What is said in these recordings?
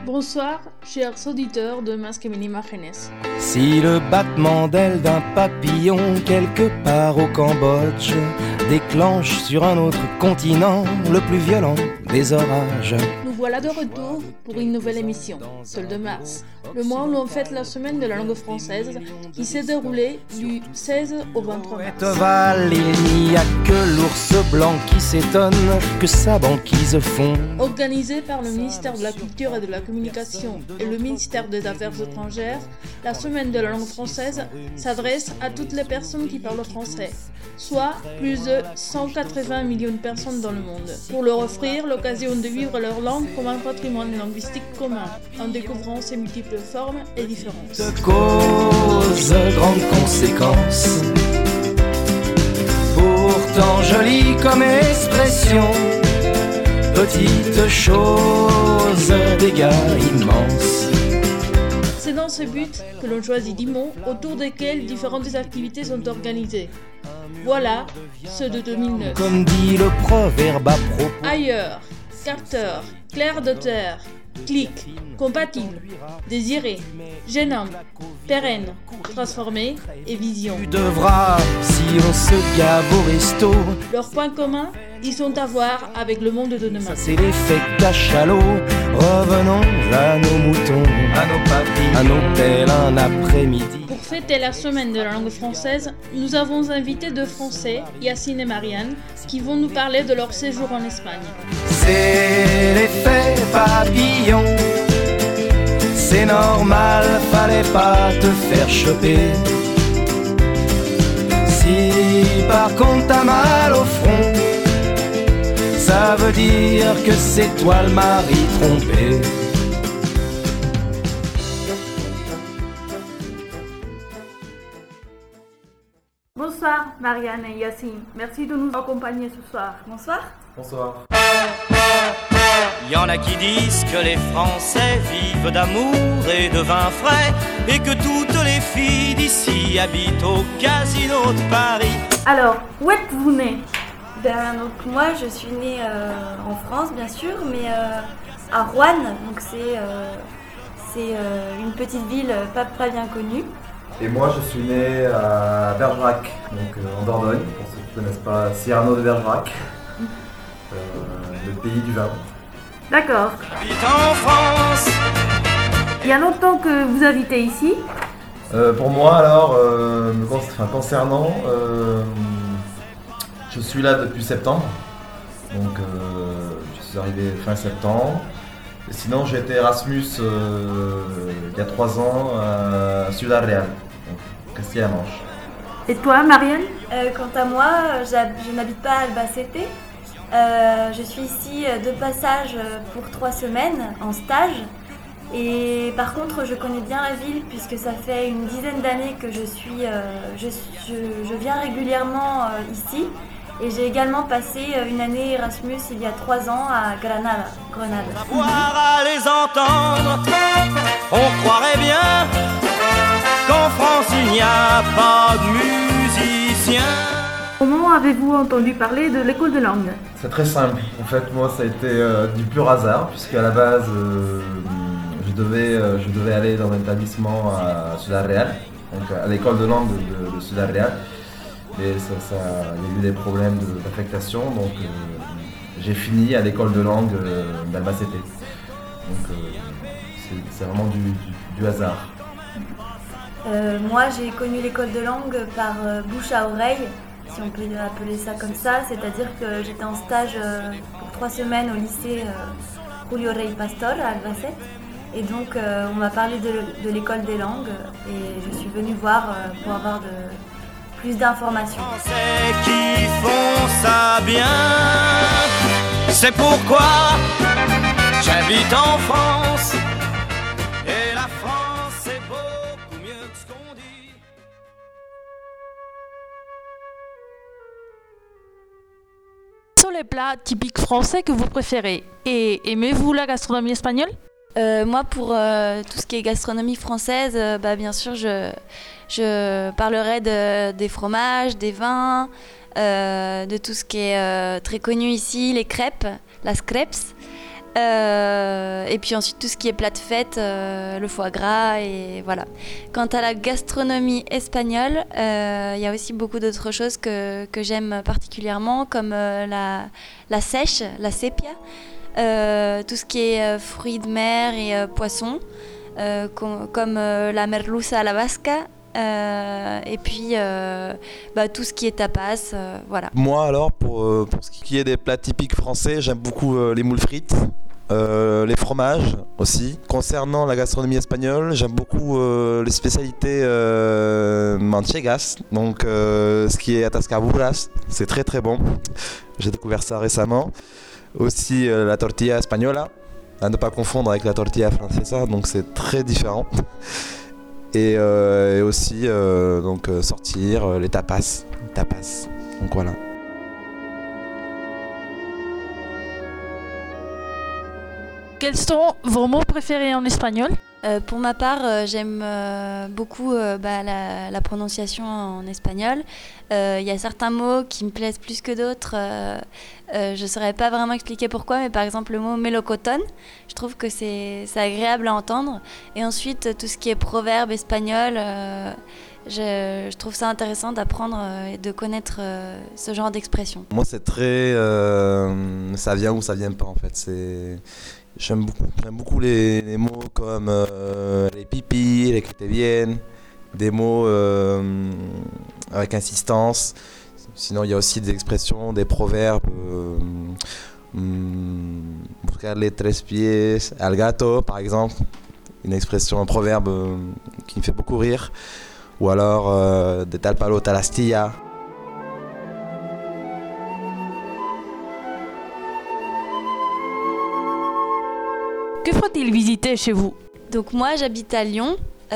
Bonsoir, chers auditeurs de Más que Mil Imágenes. Si le battement d'aile d'un papillon quelque part au Cambodge déclenche sur un autre continent le plus violent des orages. Nous voilà de retour pour une nouvelle émission, Sol de Mars, le mois où l'on fête la semaine de la langue française qui s'est déroulée du 16 au 23 mars. Il n'y a que l'ours blanc qui s'étonne que sa banquise fond. Organisée par le ministère de la Culture et de la Communication et le ministère des Affaires étrangères, la semaine de la langue française s'adresse à toutes les personnes qui parlent français, soit plus de 180 millions de personnes dans le monde, pour leur offrir l'occasion de vivre leur langue comme un patrimoine linguistique commun, en découvrant ses multiples formes et différences. De cause, grande conséquence, pourtant jolie comme expression, petite chose, dégâts immenses. C'est dans ce but que l'on choisit 10 mots autour desquels différentes activités sont organisées. Voilà ceux de 2009. Comme dit le proverbe à propos. Ailleurs, capteur, clair de terre, clic, compatible, désiré, gênant, pérenne, transformé et vision. Tu devras, si on se gave au resto. Leurs points communs, ils sont à voir avec le monde de demain. Ça c'est l'effet cachalot. Revenons à nos moutons, à nos papilles, à nos pelles un après-midi. Pour fêter la semaine de la langue française, nous avons invité deux Français, Yacine et Marianne, qui vont nous parler de leur séjour en Espagne. C'est l'effet papillon. C'est normal, fallait pas te faire choper. Si par contre t'as mal au front, ça veut dire que c'est toi le mari trompé. Bonsoir Marianne et Yacine, merci de nous accompagner ce soir. Bonsoir. Bonsoir. Y en a qui disent que les Français vivent d'amour et de vin frais et que toutes les filles d'ici habitent au casino de Paris. Alors, où êtes-vous nés ? Donc moi je suis née en France bien sûr, mais à Roanne, donc c'est une petite ville pas bien connue. Et moi je suis né à Bergerac, donc en Dordogne, pour ceux qui ne connaissent pas Cyrano de Bergerac, le pays du vin. D'accord. J'habite en France. Il y a longtemps que vous habitez ici ? Pour moi alors, concernant, je suis là depuis septembre, donc je suis arrivé fin septembre. Et sinon j'ai été Erasmus il y a 3 ans à Ciudad Real, donc Castilla-La-Manche. Et toi Marianne ? Quant à moi, je n'habite pas à Albacete. Je suis ici de passage pour 3 semaines en stage. Et par contre, je connais bien la ville puisque ça fait une dizaine d'années que je viens régulièrement ici. Et j'ai également passé une année Erasmus il y a 3 ans à Grenade. Voir à les entendre, on croirait bien qu'en France il n'y a pas de musiciens. Comment avez-vous entendu parler de l'école de langue ? C'est très simple, en fait moi ça a été du pur hasard, puisqu'à la base je devais aller dans un établissement à Ciudad Real, donc à l'école de langue de Ciudad Real. Et il y a eu des problèmes d'affectation, donc j'ai fini à l'école de langue d'Albacete. Donc c'est vraiment du hasard. Moi j'ai connu l'école de langue par bouche à oreille, si on peut appeler ça comme ça, c'est-à-dire que j'étais en stage pour 3 semaines au lycée Julio Rey Pastor à Albacete. Et donc on m'a parlé de l'école des langues et je suis venue voir pour avoir plus d'informations. Français qui font ça bien, c'est pourquoi j'habite en France. Et la France c'est beaucoup mieux que ce qu'on dit. Quels sont les plats typiques français que vous préférez ? Et aimez-vous la gastronomie espagnole ? Moi, pour tout ce qui est gastronomie française, bien sûr, je parlerai des fromages, des vins, de tout ce qui est très connu ici, les crêpes, las crêpes. Et puis ensuite tout ce qui est plat de fête, le foie gras et voilà. Quant à la gastronomie espagnole, il y a aussi beaucoup d'autres choses que j'aime particulièrement, comme la sèche, la sepia, tout ce qui est fruits de mer et poissons, comme la merluza à la vasca. Et puis tout ce qui est tapas, voilà. Moi alors, pour ce qui est des plats typiques français, j'aime beaucoup les moules frites, les fromages aussi. Concernant la gastronomie espagnole, j'aime beaucoup les spécialités manchegas, donc ce qui est atascaburras, c'est très très bon. J'ai découvert ça récemment. Aussi la tortilla española, à ne pas confondre avec la tortilla francesa, donc c'est très différent. Et aussi sortir les tapas, donc voilà. Quels sont vos mots préférés en espagnol? Pour ma part, j'aime beaucoup la prononciation en espagnol. Il y a certains mots qui me plaisent plus que d'autres. Je ne saurais pas vraiment expliquer pourquoi, mais par exemple le mot melocotón, je trouve que c'est agréable à entendre. Et ensuite, tout ce qui est proverbe espagnol, je trouve ça intéressant d'apprendre et de connaître ce genre d'expression. Moi, c'est très... ça vient ou ça vient pas, en fait. J'aime beaucoup les mots comme les pipis, les que te viennent, des mots avec insistance. Sinon, il y a aussi des expressions, des proverbes. Buscarle tres pies al gato, par exemple. Une expression, un proverbe qui me fait beaucoup rire. Ou alors de tal palo tal astilla. Que faut-il visiter chez vous? Donc moi, j'habite à Lyon.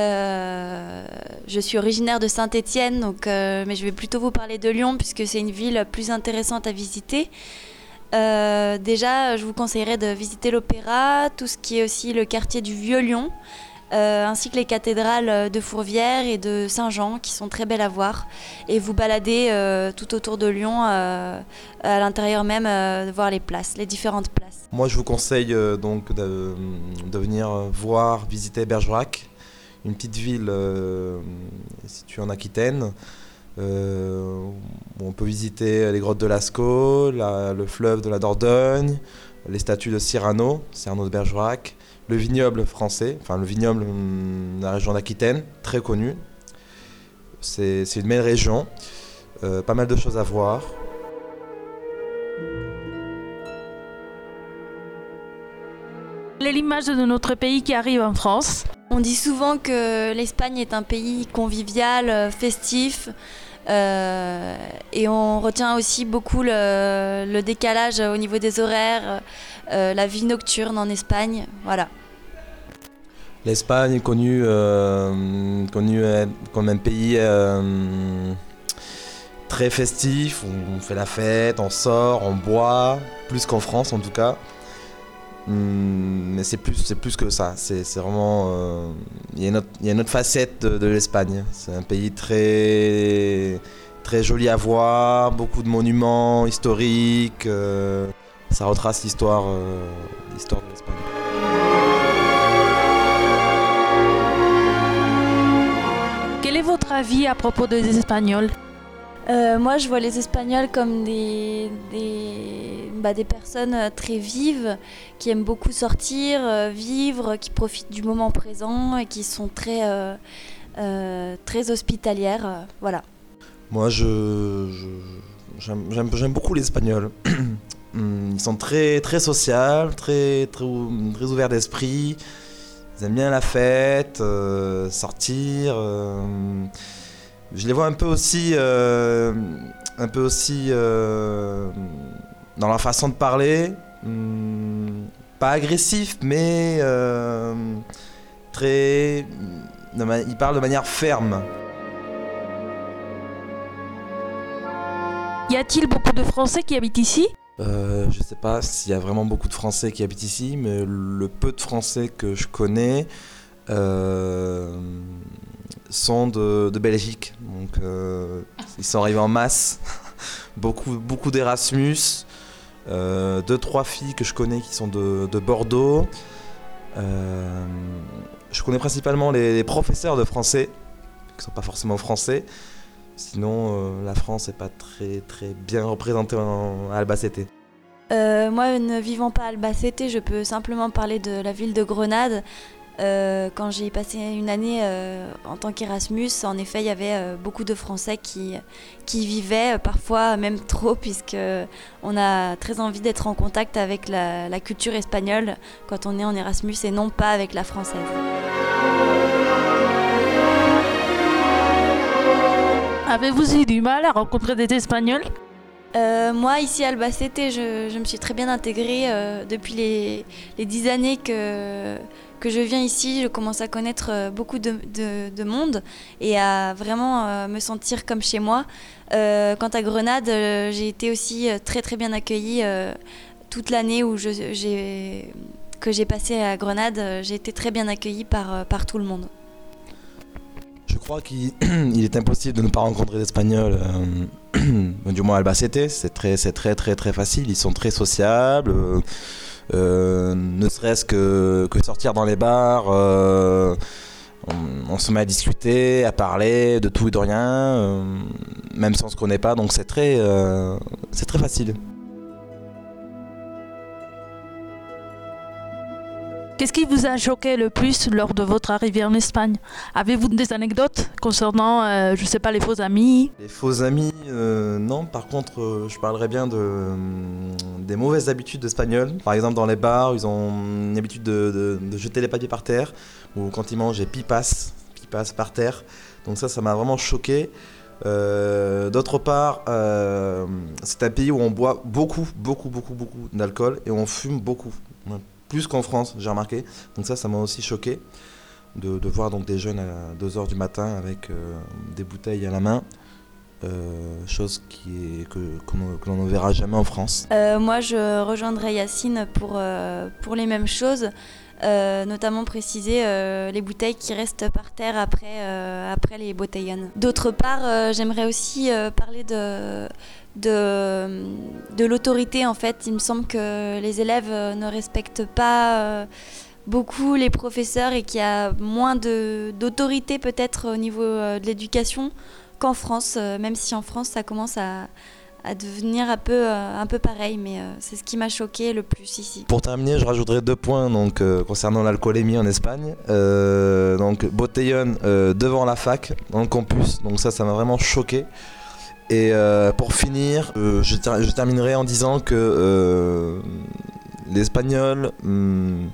Je suis originaire de Saint-Étienne, mais je vais plutôt vous parler de Lyon puisque c'est une ville plus intéressante à visiter. Déjà, je vous conseillerais de visiter l'Opéra, tout ce qui est aussi le quartier du Vieux-Lyon, ainsi que les cathédrales de Fourvière et de Saint-Jean qui sont très belles à voir. Et vous balader tout autour de Lyon, à l'intérieur même, de voir les places, les différentes places. Moi, je vous conseille donc de venir visiter Bergerac, une petite ville située en Aquitaine. On peut visiter les grottes de Lascaux, le fleuve de la Dordogne, les statues de Cyrano de Bergerac, le vignoble français, enfin le vignoble de la région d'Aquitaine, très connu. C'est une belle région, pas mal de choses à voir. Quelle est l'image de notre pays qui arrive en France? On dit souvent que l'Espagne est un pays convivial, festif, et on retient aussi beaucoup le décalage au niveau des horaires, la vie nocturne en Espagne, voilà. L'Espagne est connue comme un pays très festif, on fait la fête, on sort, on boit, plus qu'en France en tout cas. Mais c'est plus que ça, c'est vraiment il y a une autre facette de l'Espagne. C'est un pays très très joli à voir, beaucoup de monuments historiques, ça retrace l'histoire de l'Espagne. Quel est votre avis à propos des Espagnols? Moi, je vois les Espagnols comme des personnes très vives, qui aiment beaucoup sortir, vivre, qui profitent du moment présent et qui sont très hospitalières. Voilà. Moi, j'aime beaucoup les Espagnols. Ils sont très, très sociaux, très, très, très ouverts d'esprit. Ils aiment bien la fête, sortir. Je les vois un peu aussi dans leur façon de parler, pas agressif, mais ils parlent de manière ferme. Y a-t-il beaucoup de Français qui habitent ici? Je ne sais pas s'il y a vraiment beaucoup de Français qui habitent ici, mais le peu de Français que je connais sont de Belgique. Donc, ils sont arrivés en masse. beaucoup d'Erasmus, Deux, trois filles que je connais qui sont de Bordeaux. Je connais principalement les professeurs de français, qui ne sont pas forcément français. Sinon, la France n'est pas très, très bien représentée à Albacete. Moi, ne vivant pas à Albacete, je peux simplement parler de la ville de Grenade. Quand j'ai passé une année en tant qu'Erasmus, en effet, il y avait beaucoup de Français qui y vivaient, parfois même trop, puisqu'on a très envie d'être en contact avec la culture espagnole quand on est en Erasmus et non pas avec la française. Avez-vous eu du mal à rencontrer des Espagnols ? Moi, ici à Albacete, je me suis très bien intégrée depuis les 10 années que je viens ici. Je commence à connaître beaucoup de monde et à vraiment me sentir comme chez moi. Quant à Grenade, j'ai été aussi très très bien accueillie toute l'année que j'ai passé à Grenade. J'ai été très bien accueillie par tout le monde. Je crois qu'il est impossible de ne pas rencontrer d'Espagnols, du moins à Albacete. C'est très très très facile, ils sont très sociables, ne serait-ce que sortir dans les bars, on se met à discuter, à parler de tout et de rien, même si on ne se connaît pas, donc c'est très facile. Qu'est-ce qui vous a choqué le plus lors de votre arrivée en Espagne ? Avez-vous des anecdotes concernant, je ne sais pas, les faux amis ? Les faux amis, non. Par contre, je parlerais bien des mauvaises habitudes espagnoles. Par exemple, dans les bars, ils ont une habitude de jeter les papiers par terre, ou quand ils mangent, des pipas par terre. Donc ça m'a vraiment choqué. D'autre part, c'est un pays où on boit beaucoup d'alcool et on fume beaucoup. Plus qu'en France, j'ai remarqué. Donc ça m'a aussi choqué de voir donc des jeunes à 2h du matin avec des bouteilles à la main. Chose que l'on ne verra jamais en France. Moi, je rejoindrai Yacine pour les mêmes choses, notamment préciser les bouteilles qui restent par terre après les botellones. D'autre part, j'aimerais aussi parler de l'autorité. En fait, il me semble que les élèves ne respectent pas beaucoup les professeurs et qu'il y a moins d'autorité peut-être au niveau de l'éducation qu'en France, même si en France ça commence à devenir un peu pareil, mais c'est ce qui m'a choqué le plus ici. Pour terminer, je rajouterai 2 points concernant l'alcoolémie en Espagne. Donc Botellón devant la fac, dans le campus, donc ça m'a vraiment choqué. Et pour finir, je terminerai en disant que les Espagnols ne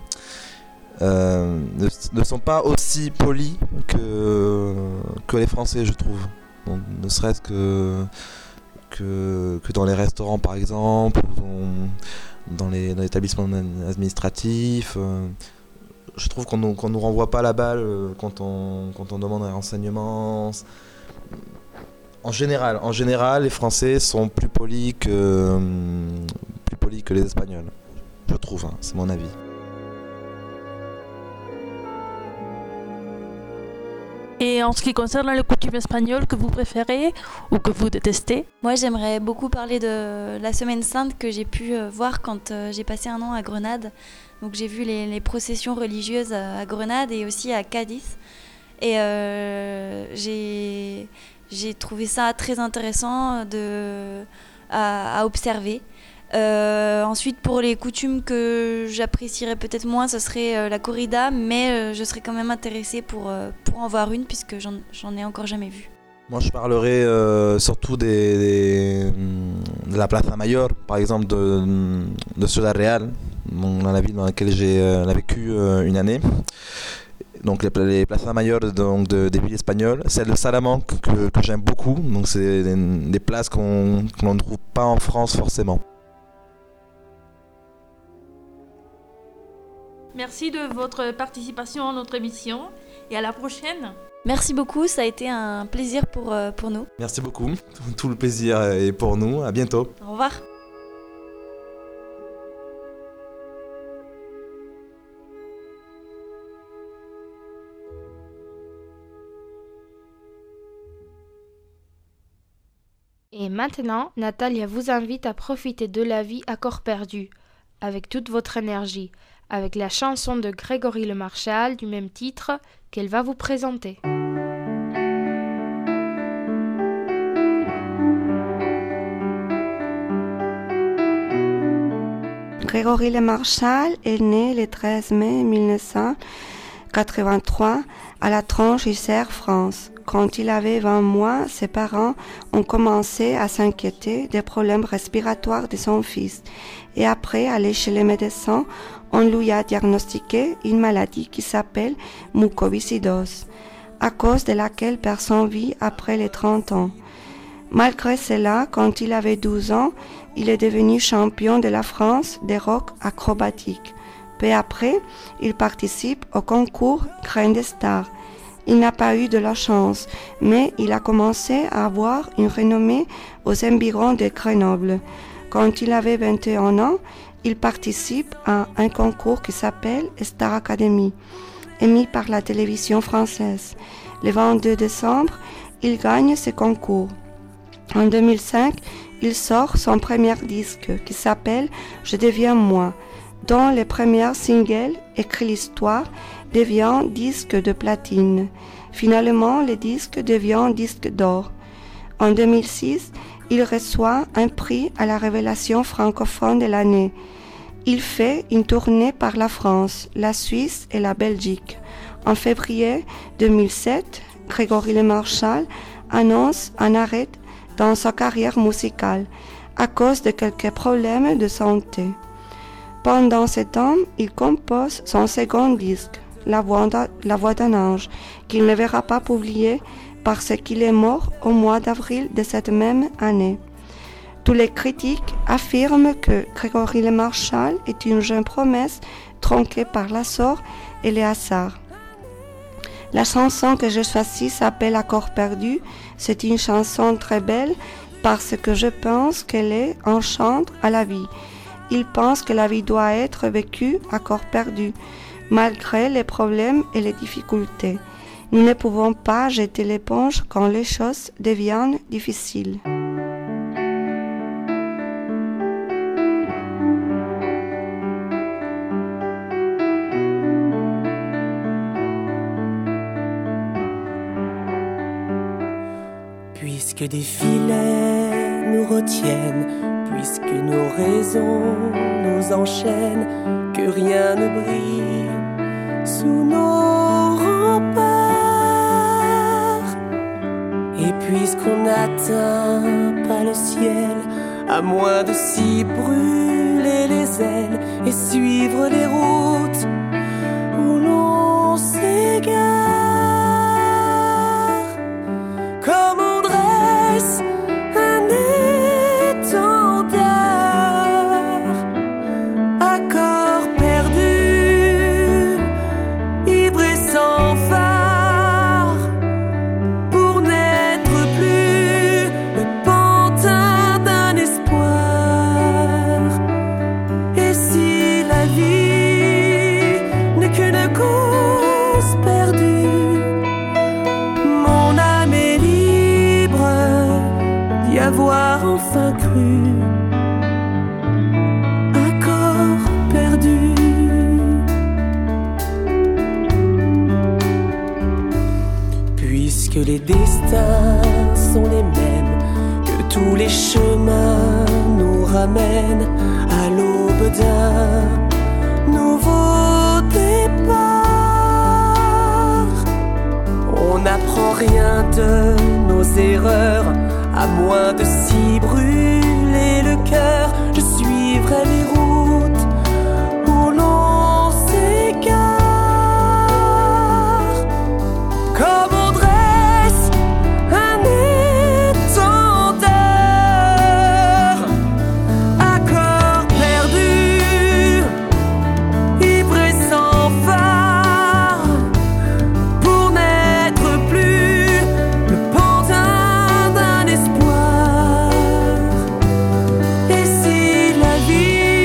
sont pas aussi polis que les Français, je trouve. Donc, ne serait-ce que dans les restaurants par exemple, ou dans les établissements administratifs. Je trouve qu'on nous renvoie pas la balle quand on demande un renseignement. En général, les Français sont plus polis que les Espagnols. Je trouve, c'est mon avis. Et en ce qui concerne les coutumes espagnoles que vous préférez ou que vous détestez ? Moi, j'aimerais beaucoup parler de la Semaine Sainte que j'ai pu voir quand j'ai passé un an à Grenade. Donc j'ai vu les processions religieuses à Grenade et aussi à Cadiz. Et j'ai trouvé ça très intéressant à observer. Ensuite, pour les coutumes que j'apprécierais peut-être moins, ce serait la corrida, mais je serais quand même intéressée pour en voir une, puisque j'en ai encore jamais vu. Moi, je parlerai surtout de la Plaza Mayor, par exemple de Ciudad Real, dans la ville dans laquelle j'ai vécu une année. Donc les Plaza Mayor des villes espagnoles, celle de Salamanque que j'aime beaucoup. Donc c'est des places qu'on ne trouve pas en France forcément. Merci de votre participation à notre émission et à la prochaine. Merci beaucoup, ça a été un plaisir pour nous. Merci beaucoup, tout le plaisir est pour nous, à bientôt. Au revoir. Et maintenant, Natalia vous invite à profiter de la vie à corps perdu, avec toute votre énergie, avec la chanson de Grégory Le Marchal du même titre qu'elle va vous présenter. Grégory Le Marchal est né le 13 mai 1983 à La Tronche-Isère, France. Quand il avait 20 mois, ses parents ont commencé à s'inquiéter des problèmes respiratoires de son fils. Et après aller chez les médecins, on lui a diagnostiqué une maladie qui s'appelle mucoviscidose, à cause de laquelle perd son vie après les 30 ans. Malgré cela, quand il avait 12 ans, il est devenu champion de la France des rock acrobatiques. Peu après, il participe au concours Grain des Stars. Il n'a pas eu de la chance, mais il a commencé à avoir une renommée aux environs de Grenoble. Quand il avait 21 ans, il participe à un concours qui s'appelle Star Academy, émis par la télévision française. Le 22 décembre, il gagne ce concours. En 2005, il sort son premier disque qui s'appelle « Je deviens moi », dont le premier single, écrit l'histoire, devient disque de platine. Finalement, le disque devient disque d'or. En 2006, il reçoit un prix à la révélation francophone de l'année. Il fait une tournée par la France, la Suisse et la Belgique. En février 2007, Grégory Le Marchal annonce un arrêt dans sa carrière musicale à cause de quelques problèmes de santé. Pendant ce temps, il compose son second disque, La voix d'un ange, qu'il ne verra pas publié parce qu'il est mort au mois d'avril de cette même année. Tous les critiques affirment que Grégory Le Marchal est une jeune promesse tronquée par la sort et les hasards. La chanson que j'ai choisie s'appelle À corps perdu. C'est une chanson très belle parce que je pense qu'elle est un chant à la vie. Il pense que la vie doit être vécue à corps perdu, malgré les problèmes et les difficultés. Nous ne pouvons pas jeter l'éponge quand les choses deviennent difficiles. Puisque des filets nous retiennent, puisque nos raisons nous enchaînent, que rien ne brille sous nos remparts. Et puisqu'on n'atteint pas le ciel, à moins de s'y brûler les ailes et suivre les routes où l'on s'égare, comme on dresse un étendard à corps perdu, ivre et sans phare, pour n'être plus le pantin d'un espoir. Et si la vie n'est qu'une cause perdue, mon âme est libre d'y avoir enfin cru. À corps perdu. Puisque les destins sont les mêmes, que tous les chemins nous ramènent à l'aube d'un nouveau départ. On n'apprend rien de nos erreurs, à moins de s'y brûler le cœur. Je suivrai les routes où l'on s'égare, comme on dresse un étendard à corps perdu, ivre et sans phare, pour n'être plus le pantin d'un espoir. Et si la vie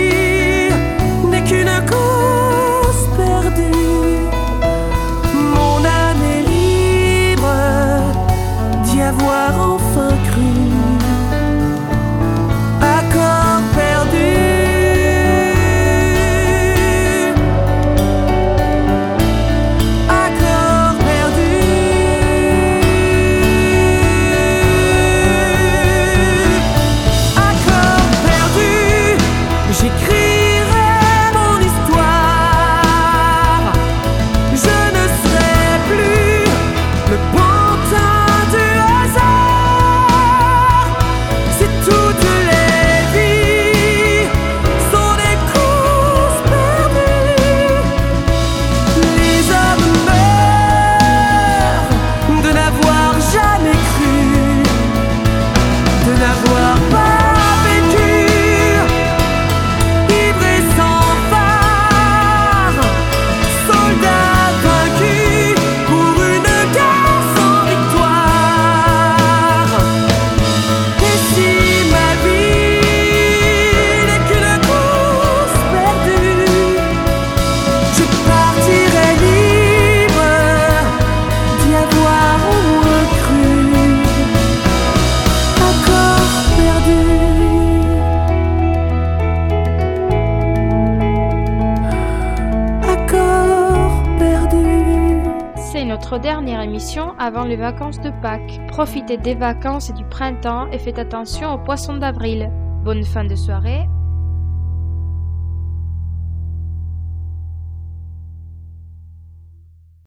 notre dernière émission avant les vacances de Pâques. Profitez des vacances et du printemps et faites attention aux poissons d'avril. Bonne fin de soirée